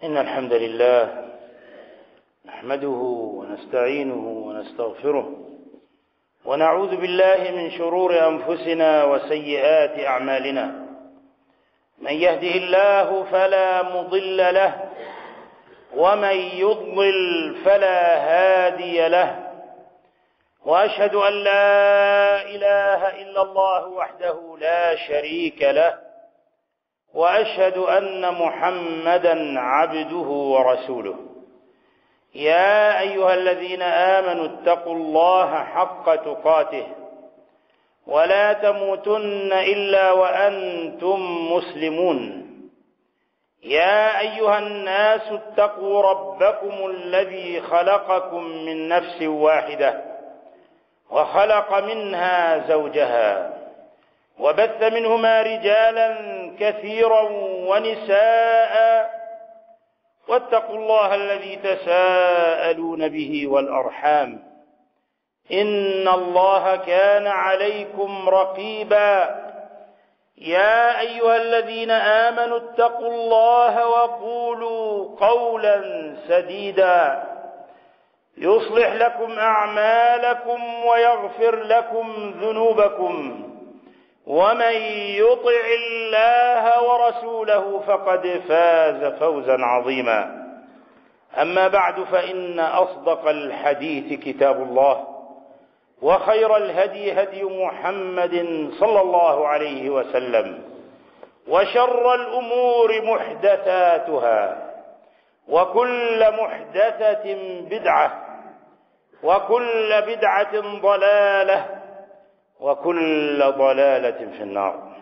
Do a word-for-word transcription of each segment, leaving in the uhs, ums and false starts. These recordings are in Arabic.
إن الحمد لله نحمده ونستعينه ونستغفره ونعوذ بالله من شرور أنفسنا وسيئات أعمالنا. من يهده الله فلا مضل له ومن يضلل فلا هادي له، وأشهد أن لا إله إلا الله وحده لا شريك له، وأشهد أن محمدًا عبده ورسوله. يا أيها الذين آمنوا اتقوا الله حق تقاته ولا تموتن إلا وأنتم مسلمون. يا أيها الناس اتقوا ربكم الذي خلقكم من نفس واحدة وخلق منها زوجها وبث منهما رجالا كثيرا ونساء، واتقوا الله الذي تساءلون به والأرحام إن الله كان عليكم رقيبا. يا أيها الذين آمنوا اتقوا الله وقولوا قولا سديدا يصلح لكم أعمالكم ويغفر لكم ذنوبكم، ومن يطع الله ورسوله فقد فاز فوزا عظيما. أما بعد، فإن أصدق الحديث كتاب الله، وخير الهدي هدي محمد صلى الله عليه وسلم، وشر الأمور محدثاتها، وكل محدثة بدعة، وكل بدعة ضلالة، وكل ضلالة في النار.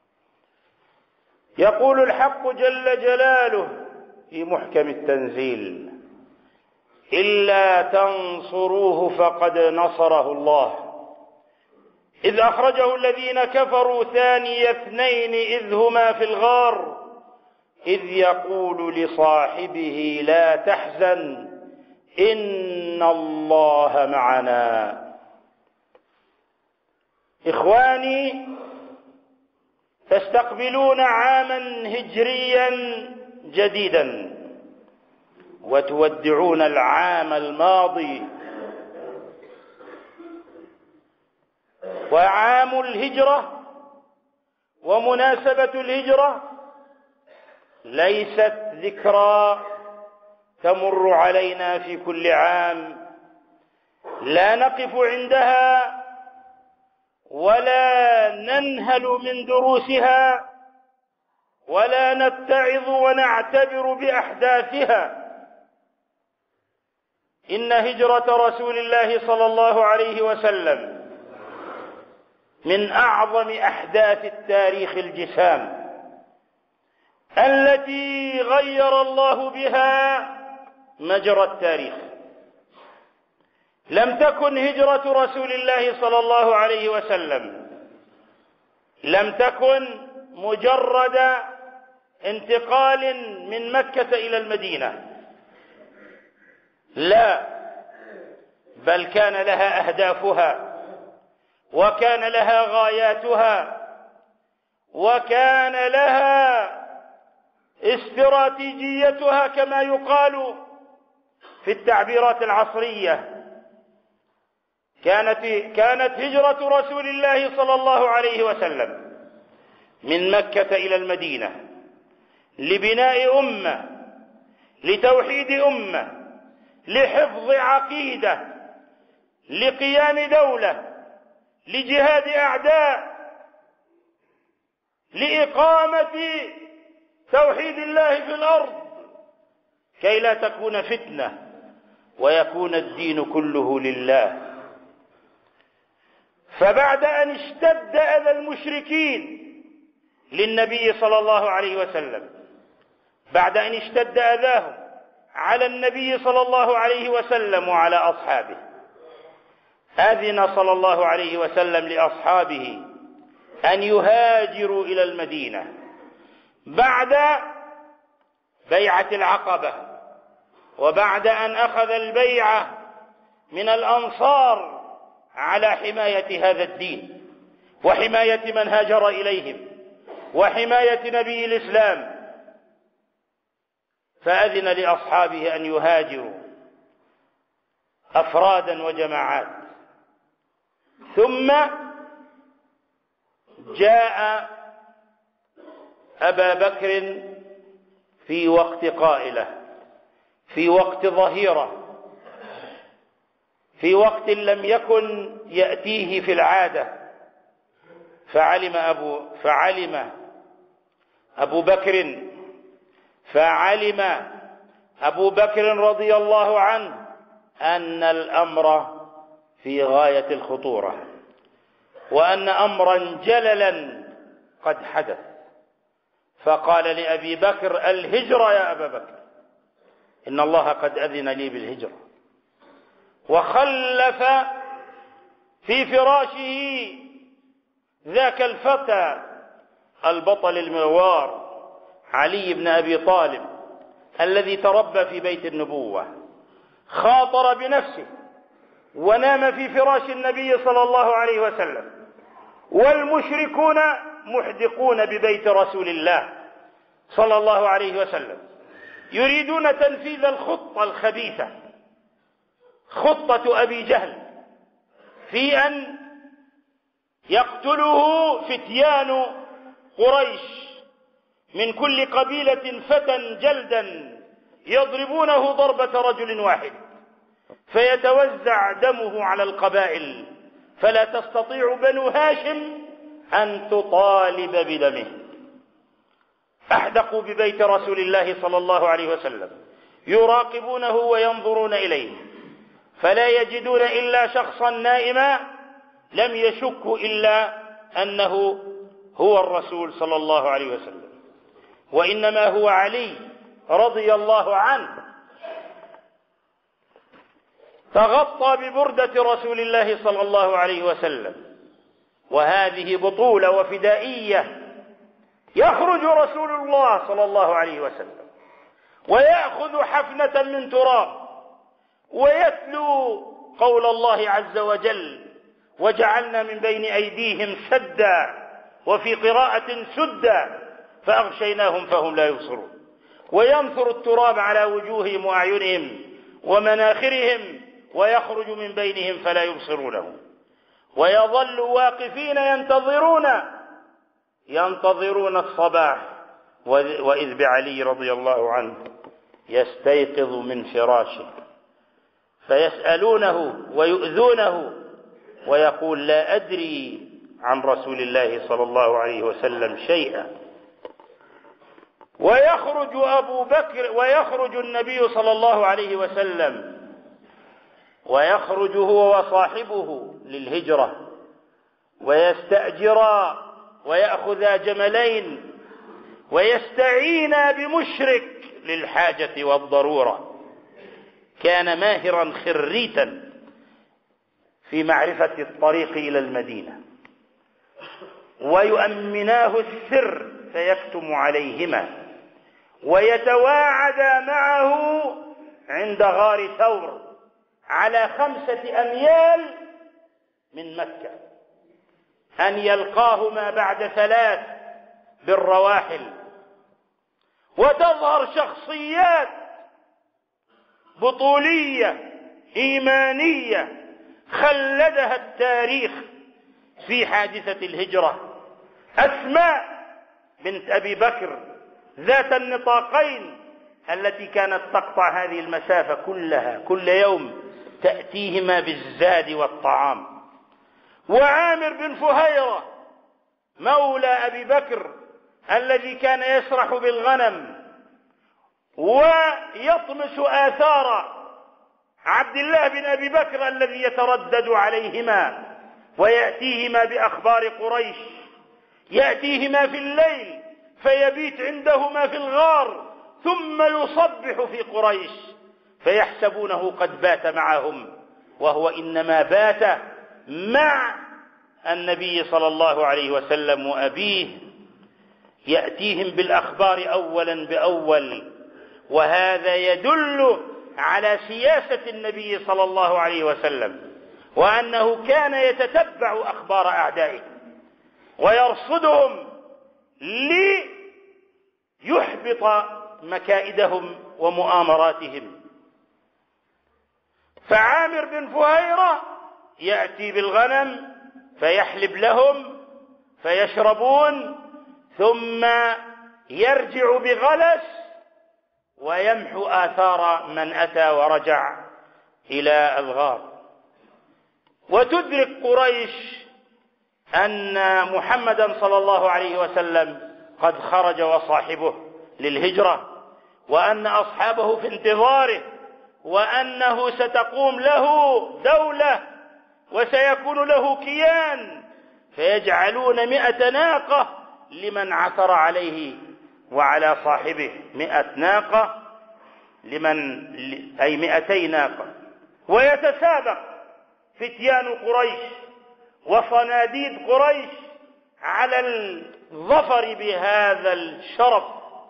يقول الحق جل جلاله في محكم التنزيل: إلا تنصروه فقد نصره الله إذ أخرجه الذين كفروا ثاني اثنين إذ هما في الغار إذ يقول لصاحبه لا تحزن إن الله معنا. إخواني، تستقبلون عاما هجريا جديدا وتودعون العام الماضي، وعام الهجرة ومناسبة الهجرة ليست ذكرى تمر علينا في كل عام لا نقف عندها ولا ننهل من دروسها ولا نتعظ ونعتبر بأحداثها. إن هجرة رسول الله صلى الله عليه وسلم من أعظم أحداث التاريخ الجسام التي غير الله بها مجرى التاريخ. لم تكن هجرة رسول الله صلى الله عليه وسلم لم تكن مجرد انتقال من مكة إلى المدينة، لا، بل كان لها أهدافها، وكان لها غاياتها، وكان لها استراتيجيتها كما يقال في التعبيرات العصرية. كانت كانت هجرة رسول الله صلى الله عليه وسلم من مكة إلى المدينة لبناء أمة، لتوحيد أمة، لحفظ عقيدة، لقيام دولة، لجهاد أعداء، لإقامة توحيد الله في الأرض كي لا تكون فتنة ويكون الدين كله لله. فبعد أن اشتد أذى المشركين للنبي صلى الله عليه وسلم، بعد أن اشتد أذاهم على النبي صلى الله عليه وسلم وعلى أصحابه، أذن صلى الله عليه وسلم لأصحابه أن يهاجروا إلى المدينة بعد بيعة العقبة، وبعد أن أخذ البيعة من الأنصار على حماية هذا الدين وحماية من هاجر إليهم وحماية نبي الإسلام. فأذن لأصحابه أن يهاجروا أفرادا وجماعات. ثم جاء أبا بكر في وقت قائلة، في وقت ظهيرة، في وقت لم يكن يأتيه في العادة. فعلم أبو, فعلم أبو بكر فعلم أبو بكر رضي الله عنه أن الأمر في غاية الخطورة، وأن أمرا جللا قد حدث. فقال لأبي بكر: الهجرة يا أبا بكر، إن الله قد أذن لي بالهجرة. وخلف في فراشه ذاك الفتى البطل المغوار علي بن أبي طالب الذي تربى في بيت النبوة، خاطر بنفسه ونام في فراش النبي صلى الله عليه وسلم، والمشركون محدقون ببيت رسول الله صلى الله عليه وسلم، يريدون تنفيذ الخطة الخبيثة، خطة أبي جهل، في أن يقتله فتيان قريش من كل قبيلة فتى جلدا يضربونه ضربة رجل واحد، فيتوزع دمه على القبائل، فلا تستطيع بنو هاشم أن تطالب بدمه. أحدقوا ببيت رسول الله صلى الله عليه وسلم، يراقبونه وينظرون إليه، فلا يجدون إلا شخصا نائما لم يشكوا إلا أنه هو الرسول صلى الله عليه وسلم، وإنما هو علي رضي الله عنه. تغطى ببردة رسول الله صلى الله عليه وسلم، وهذه بطولة وفدائية. يخرج رسول الله صلى الله عليه وسلم ويأخذ حفنة من تراب ويتلو قول الله عز وجل: وجعلنا من بين أيديهم سدا، وفي قراءة سدا، فأغشيناهم فهم لا يبصرون. وينثر التراب على وجوههم وأعينهم ومناخرهم ويخرج من بينهم فلا يبصرونه، ويظل واقفين ينتظرون ينتظرون الصباح، وإذ بعلي رضي الله عنه يستيقظ من فراشه، فيسألونه ويؤذونه ويقول: لا أدري عن رسول الله صلى الله عليه وسلم شيئا. ويخرج أبو بكر ويخرج النبي صلى الله عليه وسلم، ويخرج هو وصاحبه للهجرة، ويستأجرا ويأخذا جملين ويستعينا بمشرك للحاجة والضرورة. كان ماهرا خريتا في معرفة الطريق إلى المدينة، ويؤمناه السر فيكتم عليهما، ويتواعدا معه عند غار ثور على خمسة أميال من مكة أن يلقاهما بعد ثلاث بالرواحل. وتظهر شخصيات بطولية إيمانية خلدها التاريخ في حادثة الهجرة. أسماء بنت أبي بكر ذات النطاقين التي كانت تقطع هذه المسافة كلها كل يوم، تأتيهما بالزاد والطعام. وعامر بن فهيرة مولى أبي بكر الذي كان يسرح بالغنم ويطمس آثار عبد الله بن أبي بكر الذي يتردد عليهما ويأتيهما بأخبار قريش، يأتيهما في الليل فيبيت عندهما في الغار، ثم يصبح في قريش فيحسبونه قد بات معهم، وهو إنما بات مع النبي صلى الله عليه وسلم وأبيه. يأتيهم بالأخبار أولا بأول، وهذا يدل على سياسة النبي صلى الله عليه وسلم، وأنه كان يتتبع أخبار أعدائه ويرصدهم ليحبط مكائدهم ومؤامراتهم. فعامر بن فهيرة يأتي بالغنم فيحلب لهم فيشربون، ثم يرجع بغلس ويمحو آثار من أتى ورجع إلى الغار. وتدرك قريش أن محمدا صلى الله عليه وسلم قد خرج وصاحبه للهجرة، وأن أصحابه في انتظاره، وأنه ستقوم له دولة وسيكون له كيان، فيجعلون مئة ناقة لمن عثر عليه وعلى صاحبه، مئة ناقة لمن أي مئتي ناقة. ويتسابق فتيان قريش وصناديد قريش على الظفر بهذا الشرف،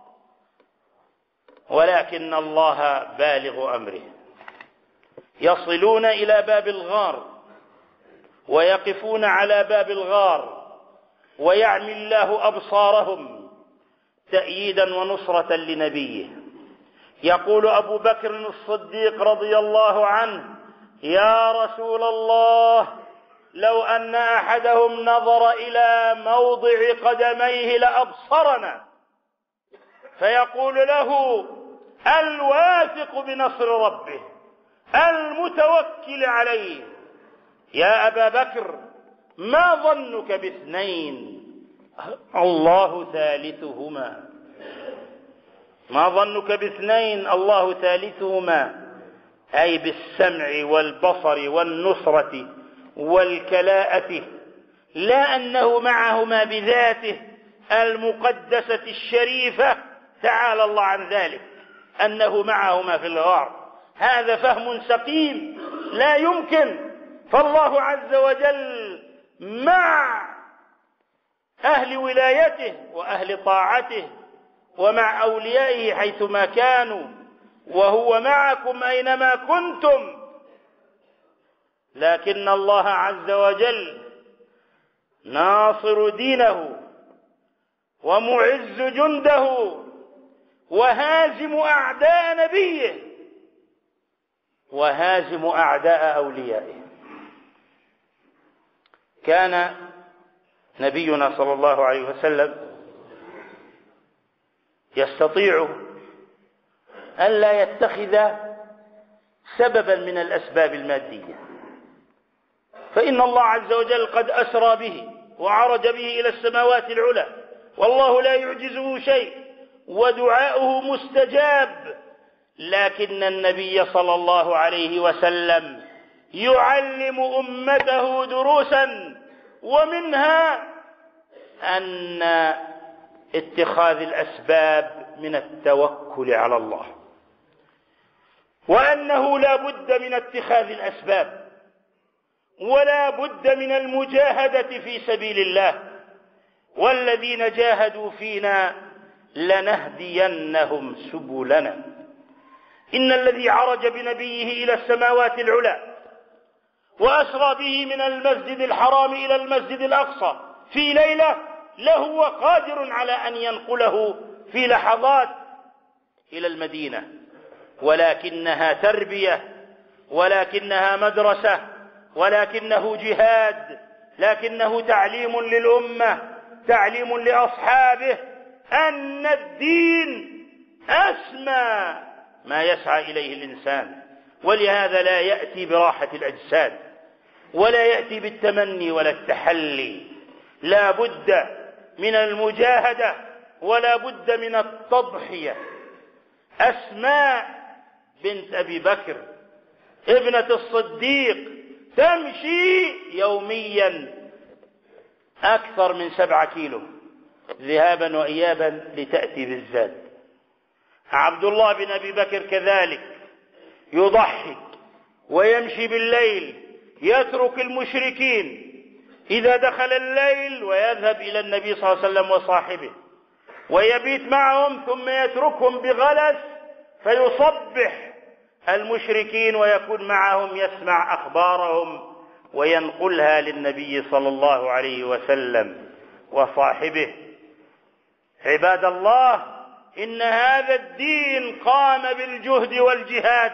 ولكن الله بالغ أمره. يصلون إلى باب الغار ويقفون على باب الغار، ويعمي الله أبصارهم تأييدا ونصرة لنبيه. يقول أبو بكر الصديق رضي الله عنه: يا رسول الله، لو أن أحدهم نظر إلى موضع قدميه لأبصرنا. فيقول له الواثق بنصر ربه المتوكل عليه: يا أبا بكر، ما ظنك باثنين الله ثالثهما؟ ما ظنك باثنين الله ثالثهما، أي بالسمع والبصر والنصرة والكلاءة، لا أنه معهما بذاته المقدسة الشريفة تعالى الله عن ذلك، أنه معهما في الغار. هذا فهم سقيم لا يمكن. فالله عز وجل مع أهل ولايته وأهل طاعته ومع أوليائه حيثما كانوا، وهو معكم أينما كنتم. لكن الله عز وجل ناصر دينه ومعز جنده وهازم أعداء نبيه وهازم أعداء أوليائه. كان نبينا صلى الله عليه وسلم يستطيع ألا يتخذ سببا من الأسباب المادية، فإن الله عز وجل قد أسرى به وعرج به إلى السماوات العلى، والله لا يعجزه شيء ودعاؤه مستجاب. لكن النبي صلى الله عليه وسلم يعلم أمته دروسا، ومنها أن اتخاذ الأسباب من التوكل على الله، وأنه لا بد من اتخاذ الأسباب، ولا بد من المجاهدة في سبيل الله. والذين جاهدوا فينا لنهدينهم سبلنا. إن الذي عرج بنبيه إلى السماوات العلى وأسرى به من المسجد الحرام إلى المسجد الأقصى في ليلة لهو قادر على أن ينقله في لحظات إلى المدينة، ولكنها تربية، ولكنها مدرسة، ولكنه جهاد، لكنه تعليم للأمة، تعليم لأصحابه أن الدين أسمى ما يسعى إليه الإنسان. ولهذا لا يأتي براحة الأجساد، ولا يأتي بالتمني ولا التحلي، لا بد من المجاهدة، ولا بد من التضحية. أسماء بنت أبي بكر ابنة الصديق تمشي يوميا أكثر من سبعة كيلو ذهابا وإيابا لتأتي بالزاد. عبد الله بن أبي بكر كذلك يضحي ويمشي بالليل، يترك المشركين إذا دخل الليل ويذهب إلى النبي صلى الله عليه وسلم وصاحبه ويبيت معهم، ثم يتركهم بغلس فيصبح المشركين ويكون معهم يسمع أخبارهم وينقلها للنبي صلى الله عليه وسلم وصاحبه. عباد الله، إن هذا الدين قام بالجهد والجهاد،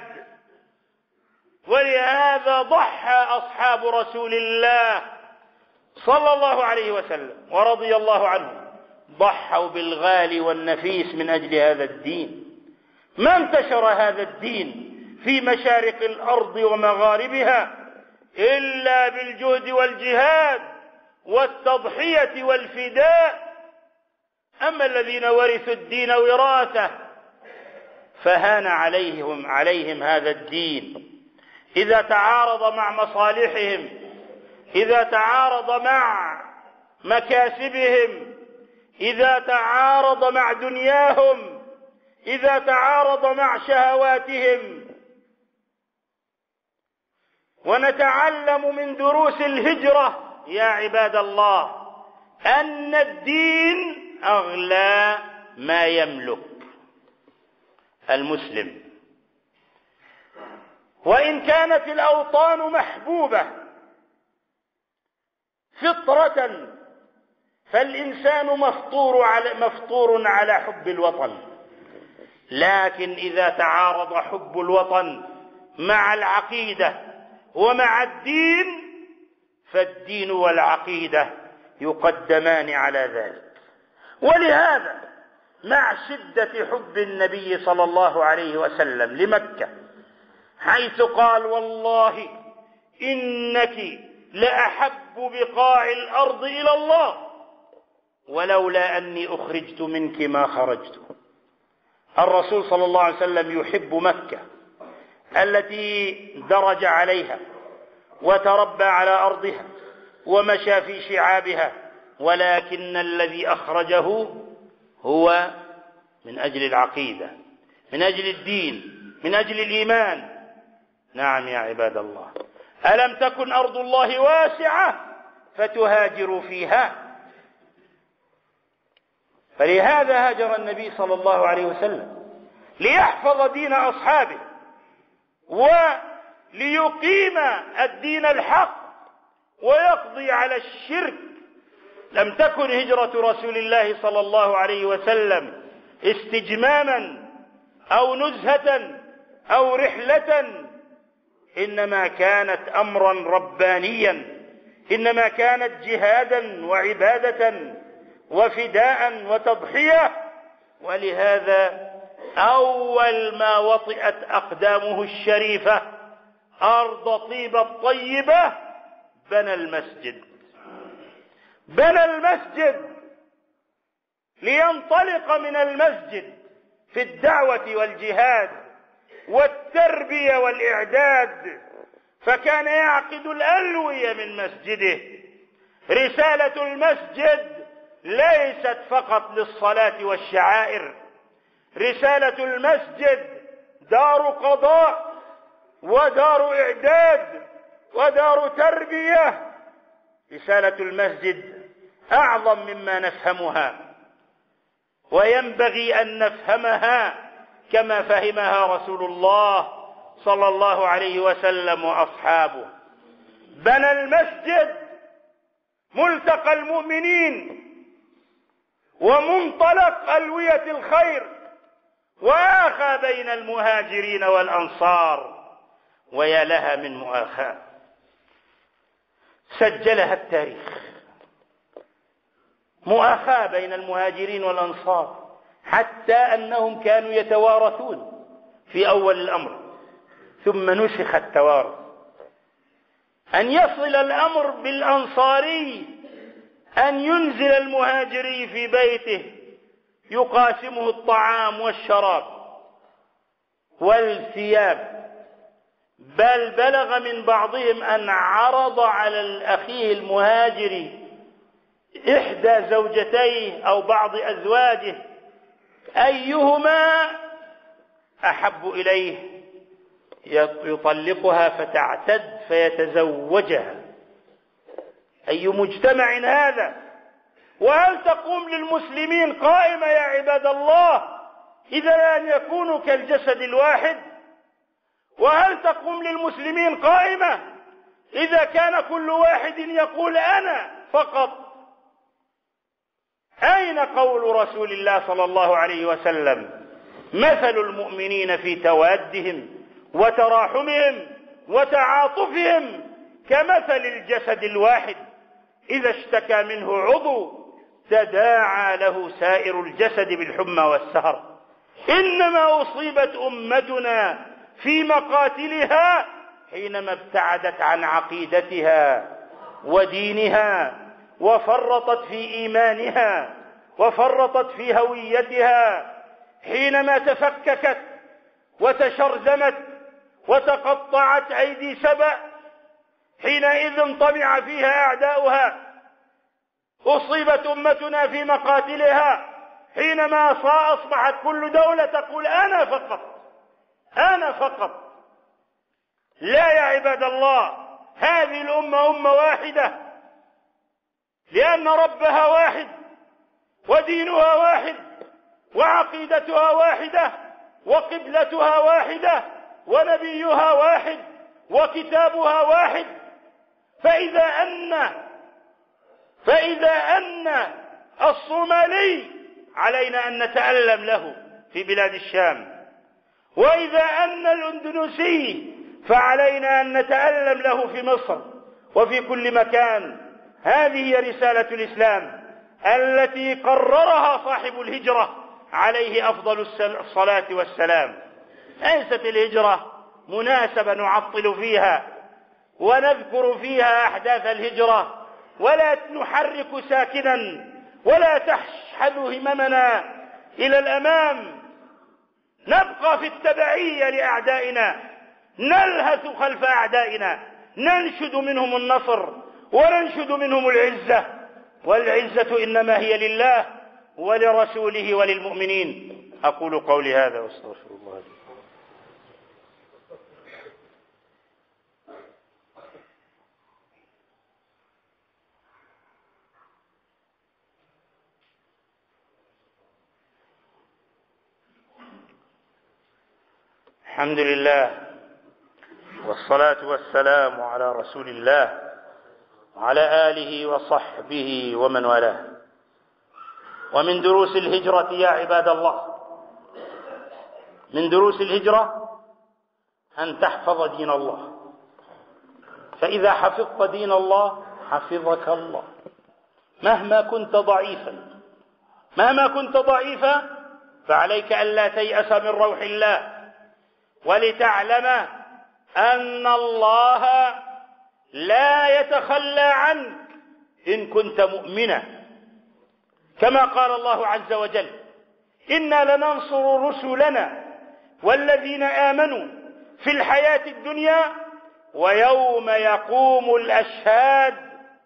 ولهذا ضحى أصحاب رسول الله صلى الله عليه وسلم ورضي الله عنهم، ضحوا بالغالي والنفيس من أجل هذا الدين. ما انتشر هذا الدين في مشارق الأرض ومغاربها إلا بالجهد والجهاد والتضحية والفداء. أما الذين ورثوا الدين وراثة فهان عليهم عليهم هذا الدين إذا تعارض مع مصالحهم، إذا تعارض مع مكاسبهم، إذا تعارض مع دنياهم، إذا تعارض مع شهواتهم. ونتعلم من دروس الهجرة يا عباد الله أن الدين أغلى ما يملك المسلم. وإن كانت الأوطان محبوبة فطرة فالإنسان مفطور على, مفطور على حب الوطن، لكن إذا تعارض حب الوطن مع العقيدة ومع الدين فالدين والعقيدة يقدمان على ذلك. ولهذا مع شدة حب النبي صلى الله عليه وسلم لمكة، حيث قال: والله إنك لأحب بقاع الأرض إلى الله ولولا أني أخرجت منك ما خرجت. الرسول صلى الله عليه وسلم يحب مكة التي درج عليها وتربى على أرضها ومشى في شعابها، ولكن الذي أخرجه هو من أجل العقيدة، من أجل الدين، من أجل الإيمان. نعم يا عباد الله، ألم تكن أرض الله واسعة فتهاجروا فيها؟ فلهذا هاجر النبي صلى الله عليه وسلم ليحفظ دين أصحابه وليقيم الدين الحق ويقضي على الشرك. لم تكن هجرة رسول الله صلى الله عليه وسلم استجماما أو نزهة أو رحلة، إنما كانت أمرا ربانيا، إنما كانت جهادا وعبادة وفداء وتضحية. ولهذا أول ما وطئت أقدامه الشريفة أرض طيبة الطيبة بنى المسجد، بنى المسجد لينطلق من المسجد في الدعوة والجهاد والتربية والإعداد، فكان يعقد الألوية من مسجده. رسالة المسجد ليست فقط للصلاة والشعائر، رسالة المسجد دار قضاء ودار إعداد ودار تربية. رسالة المسجد أعظم مما نفهمها، وينبغي أن نفهمها كما فهمها رسول الله صلى الله عليه وسلم وأصحابه. بنى المسجد ملتقى المؤمنين ومنطلق ألوية الخير، وآخى بين المهاجرين والأنصار، ويا لها من مؤاخاة سجلها التاريخ، مؤاخاة بين المهاجرين والأنصار، حتى أنهم كانوا يتوارثون في أول الأمر ثم نسخ التوارث، أن يصل الأمر بالأنصاري أن ينزل المهاجري في بيته يقاسمه الطعام والشراب والثياب، بل بلغ من بعضهم أن عرض على الأخيه المهاجري إحدى زوجتيه أو بعض أزواجه أيهما أحب إليه يطلقها فتعتد فيتزوجها. أي مجتمع هذا؟ وهل تقوم للمسلمين قائمة يا عباد الله إذا لن يكونوا كالجسد الواحد؟ وهل تقوم للمسلمين قائمة إذا كان كل واحد يقول أنا فقط؟ أين قول رسول الله صلى الله عليه وسلم: مثل المؤمنين في توادهم وتراحمهم وتعاطفهم كمثل الجسد الواحد إذا اشتكى منه عضو تداعى له سائر الجسد بالحمى والسهر. إنما أصيبت أمتنا في مقاتلها حينما ابتعدت عن عقيدتها ودينها، وفرطت في إيمانها، وفرطت في هويتها، حينما تفككت وتشرذمت وتقطعت أيدي سبأ، حينئذ طمع فيها أعداؤها. أصيبت أمتنا في مقاتلها حينما أصبحت كل دولة تقول: أنا فقط، أنا فقط. لا يا عباد الله، هذه الأمة أمة واحدة، لأن ربها واحد، ودينها واحد، وعقيدتها واحدة، وقبلتها واحدة، ونبيها واحد، وكتابها واحد. فإذا أن فإذا أن الصومالي علينا أن نتألم له في بلاد الشام، وإذا أن الأندونيسي فعلينا أن نتألم له في مصر وفي كل مكان. هذه هي رسالة الإسلام التي قررها صاحب الهجرة عليه أفضل الصلاة والسلام. ليست الهجرة مناسبة نعطل فيها ونذكر فيها أحداث الهجرة، ولا نحرك ساكنا، ولا تشحذ هممنا إلى الأمام. نبقى في التبعية لأعدائنا، نلهث خلف أعدائنا، ننشد منهم النصر وننشد منهم العزة، والعزة إنما هي لله ولرسوله وللمؤمنين. أقول قولي هذا واستغفر الله لي. الحمد لله والصلاة والسلام على رسول الله وعلى آله وصحبه ومن والاه. ومن دروس الهجرة يا عباد الله، من دروس الهجرة أن تحفظ دين الله، فإذا حفظت دين الله حفظك الله. مهما كنت ضعيفا مهما كنت ضعيفا فعليك ألا تيأس من روح الله، ولتعلم أن الله لا يتخلى عنك إن كنت مؤمنا، كما قال الله عز وجل: إنا لننصر رسلنا والذين آمنوا في الحياة الدنيا ويوم يقوم الأشهاد.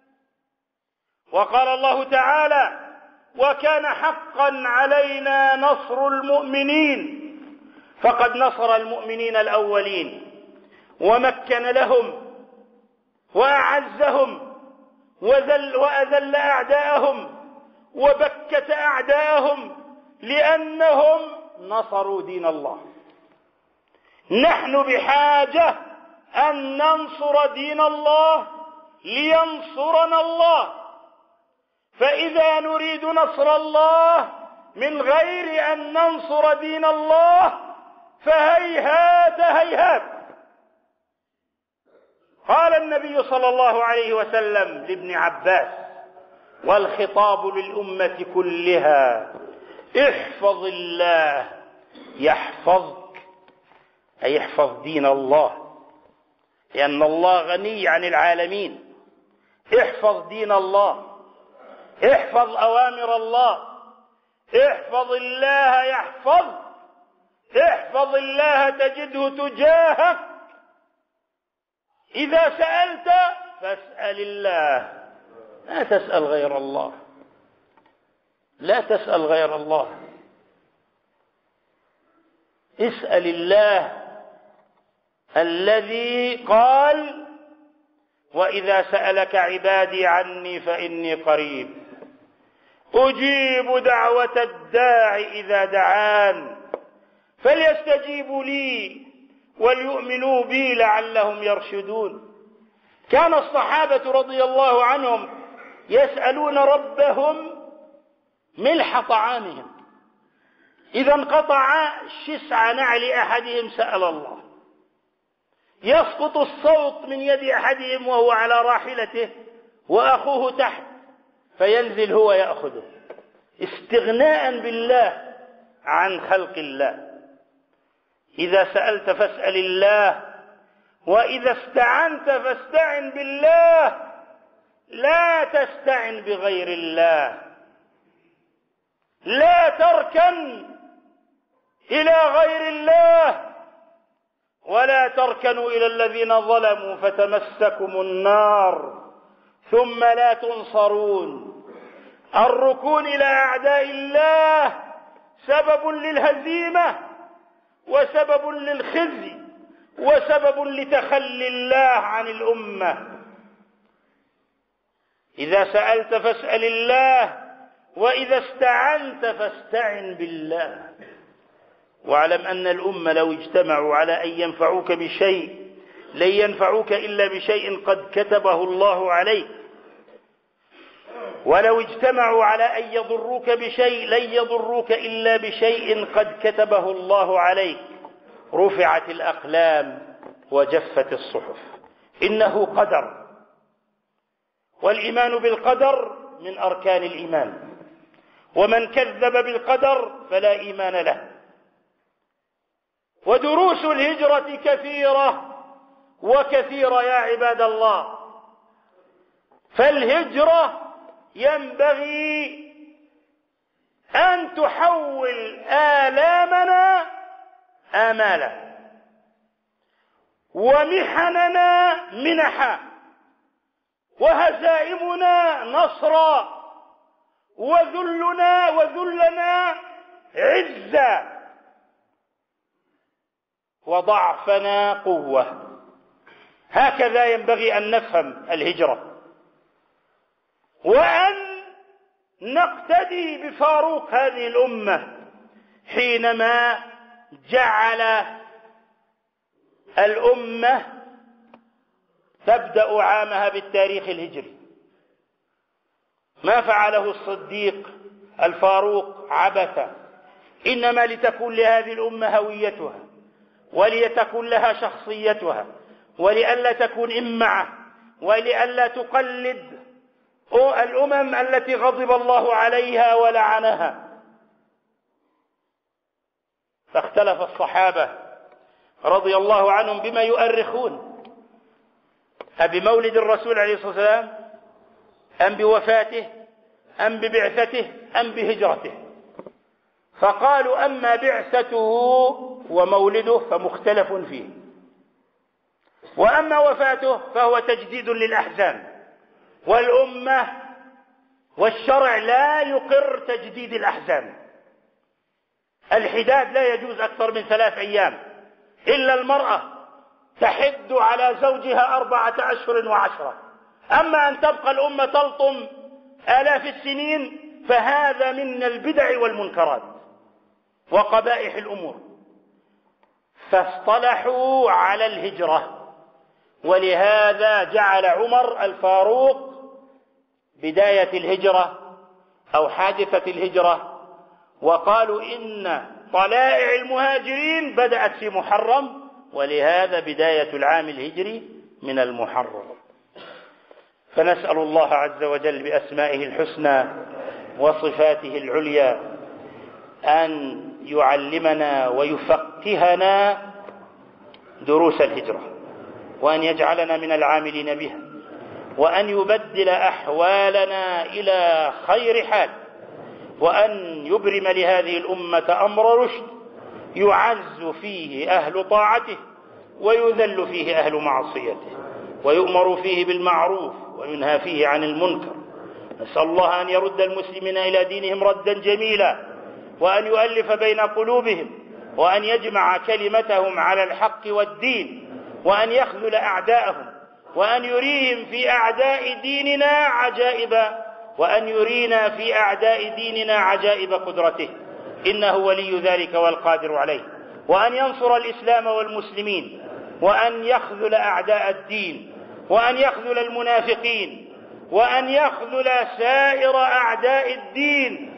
وقال الله تعالى: وكان حقا علينا نصر المؤمنين. فقد نصر المؤمنين الأولين ومكن لهم وأعزهم وذل وأذل أعداءهم وبكت أعداءهم لأنهم نصروا دين الله. نحن بحاجة أن ننصر دين الله لينصرنا الله. فإذا نريد نصر الله من غير أن ننصر دين الله فهيهات هيهات. قال النبي صلى الله عليه وسلم لابن عباس، والخطاب للأمة كلها: احفظ الله يحفظك، أي احفظ دين الله، لأن الله غني عن العالمين. احفظ دين الله، احفظ أوامر الله، احفظ الله يحفظك، احفظ الله تجده تجاهك. إذا سألت فاسأل الله، لا تسأل غير الله، لا تسأل غير الله، اسأل الله الذي قال: وإذا سألك عبادي عني فإني قريب أجيب دعوة الداع إذا دعان فليستجيبوا لي وليؤمنوا بي لعلهم يرشدون. كان الصحابة رضي الله عنهم يسألون ربهم ملح طعامهم. إذا انقطع شسع نعل أحدهم سأل الله، يسقط الصوت من يد أحدهم وهو على راحلته وأخوه تحت، فينزل هو يأخذه، استغناء بالله عن خلق الله. إذا سألت فاسأل الله، وإذا استعنت فاستعن بالله، لا تستعن بغير الله. لا تركن إلى غير الله، ولا تركنوا إلى الذين ظلموا فتمسكم النار ثم لا تنصرون. الركون إلى أعداء الله سبب للهزيمة وسبب للخزي وسبب لتخلي الله عن الأمة. إذا سألت فاسأل الله، وإذا استعنت فاستعن بالله. واعلم أن الأمة لو اجتمعوا على أن ينفعوك بشيء لن ينفعوك إلا بشيء قد كتبه الله عليك، ولو اجتمعوا على أن يضروك بشيء لن يضروك إلا بشيء قد كتبه الله عليك. رفعت الأقلام وجفت الصحف. إنه قدر، والإيمان بالقدر من أركان الإيمان، ومن كذب بالقدر فلا إيمان له. ودروس الهجرة كثيرة وكثيرة يا عباد الله. فالهجرة ينبغي أن تحول آلامنا آمالا، ومحننا منحا، وهزائمنا نصرا، وذلنا وذلنا عزا، وضعفنا قوة. هكذا ينبغي أن نفهم الهجرة، وأن نقتدي بفاروق هذه الأمة حينما جعل الأمة تبدأ عامها بالتاريخ الهجري. ما فعله الصديق الفاروق عبثا، إنما لتكون لهذه الأمة هويتها، ولتكون لها شخصيتها، ولئلا تكون إمعة، ولئلا تقلد الأمم التي غضب الله عليها ولعنها. فاختلف الصحابة رضي الله عنهم بما يؤرخون، أبمولد الرسول عليه الصلاة والسلام أم بوفاته أم ببعثته أم بهجرته؟ فقالوا أما بعثته ومولده فمختلف فيه، وأما وفاته فهو تجديد للأحزان، والأمة والشرع لا يقر تجديد الأحزان. الحداد لا يجوز أكثر من ثلاث أيام، إلا المرأة تحد على زوجها أربعة أشهر وعشرة. أما أن تبقى الأمة تلطم آلاف السنين فهذا من البدع والمنكرات وقبائح الأمور. فاصطلحوا على الهجرة، ولهذا جعل عمر الفاروق بداية الهجرة أو حادثة الهجرة، وقالوا إن طلائع المهاجرين بدأت في محرم، ولهذا بداية العام الهجري من المحرم. فنسأل الله عز وجل بأسمائه الحسنى وصفاته العليا أن يعلمنا ويفقهنا دروس الهجرة، وأن يجعلنا من العاملين بها، وأن يبدل أحوالنا إلى خير حال، وأن يبرم لهذه الأمة أمر رشد يعز فيه أهل طاعته ويذل فيه أهل معصيته، ويؤمر فيه بالمعروف وينهى فيه عن المنكر. نسأل الله أن يرد المسلمين إلى دينهم ردا جميلا، وأن يؤلف بين قلوبهم، وأن يجمع كلمتهم على الحق والدين، وأن يخذل أعداءهم، وأن يريهم في أعداء ديننا عجائب وأن يرينا في أعداء ديننا عجائب قدرته، إنه ولي ذلك والقادر عليه. وأن ينصر الإسلام والمسلمين، وأن يخذل أعداء الدين، وأن يخذل المنافقين، وأن يخذل سائر أعداء الدين،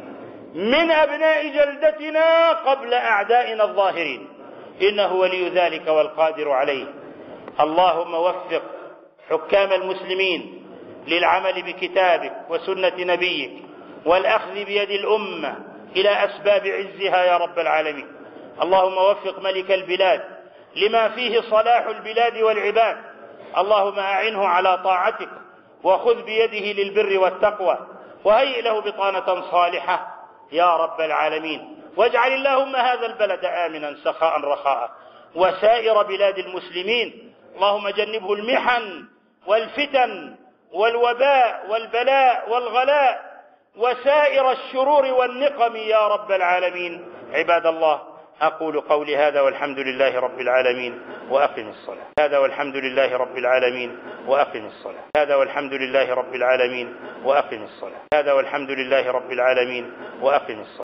من أبناء جلدتنا قبل أعدائنا الظاهرين، إنه ولي ذلك والقادر عليه. اللهم وفق حكام المسلمين للعمل بكتابك وسنة نبيك والأخذ بيد الأمة إلى أسباب عزها يا رب العالمين. اللهم وفق ملك البلاد لما فيه صلاح البلاد والعباد. اللهم أعنه على طاعتك وخذ بيده للبر والتقوى وهيئ له بطانة صالحة يا رب العالمين. واجعل اللهم هذا البلد آمنا سخاء رخاء وسائر بلاد المسلمين. اللهم جنبه المحن والفتن والوباء والبلاء والغلاء وسائر الشرور والنقم يا رب العالمين. عباد الله، أقول قولي هذا والحمد لله رب العالمين وأقم الصلاة. هذا والحمد لله رب العالمين وأقم الصلاة. هذا والحمد لله رب العالمين وأقم الصلاة. هذا والحمد لله رب العالمين وأقم الصلاة.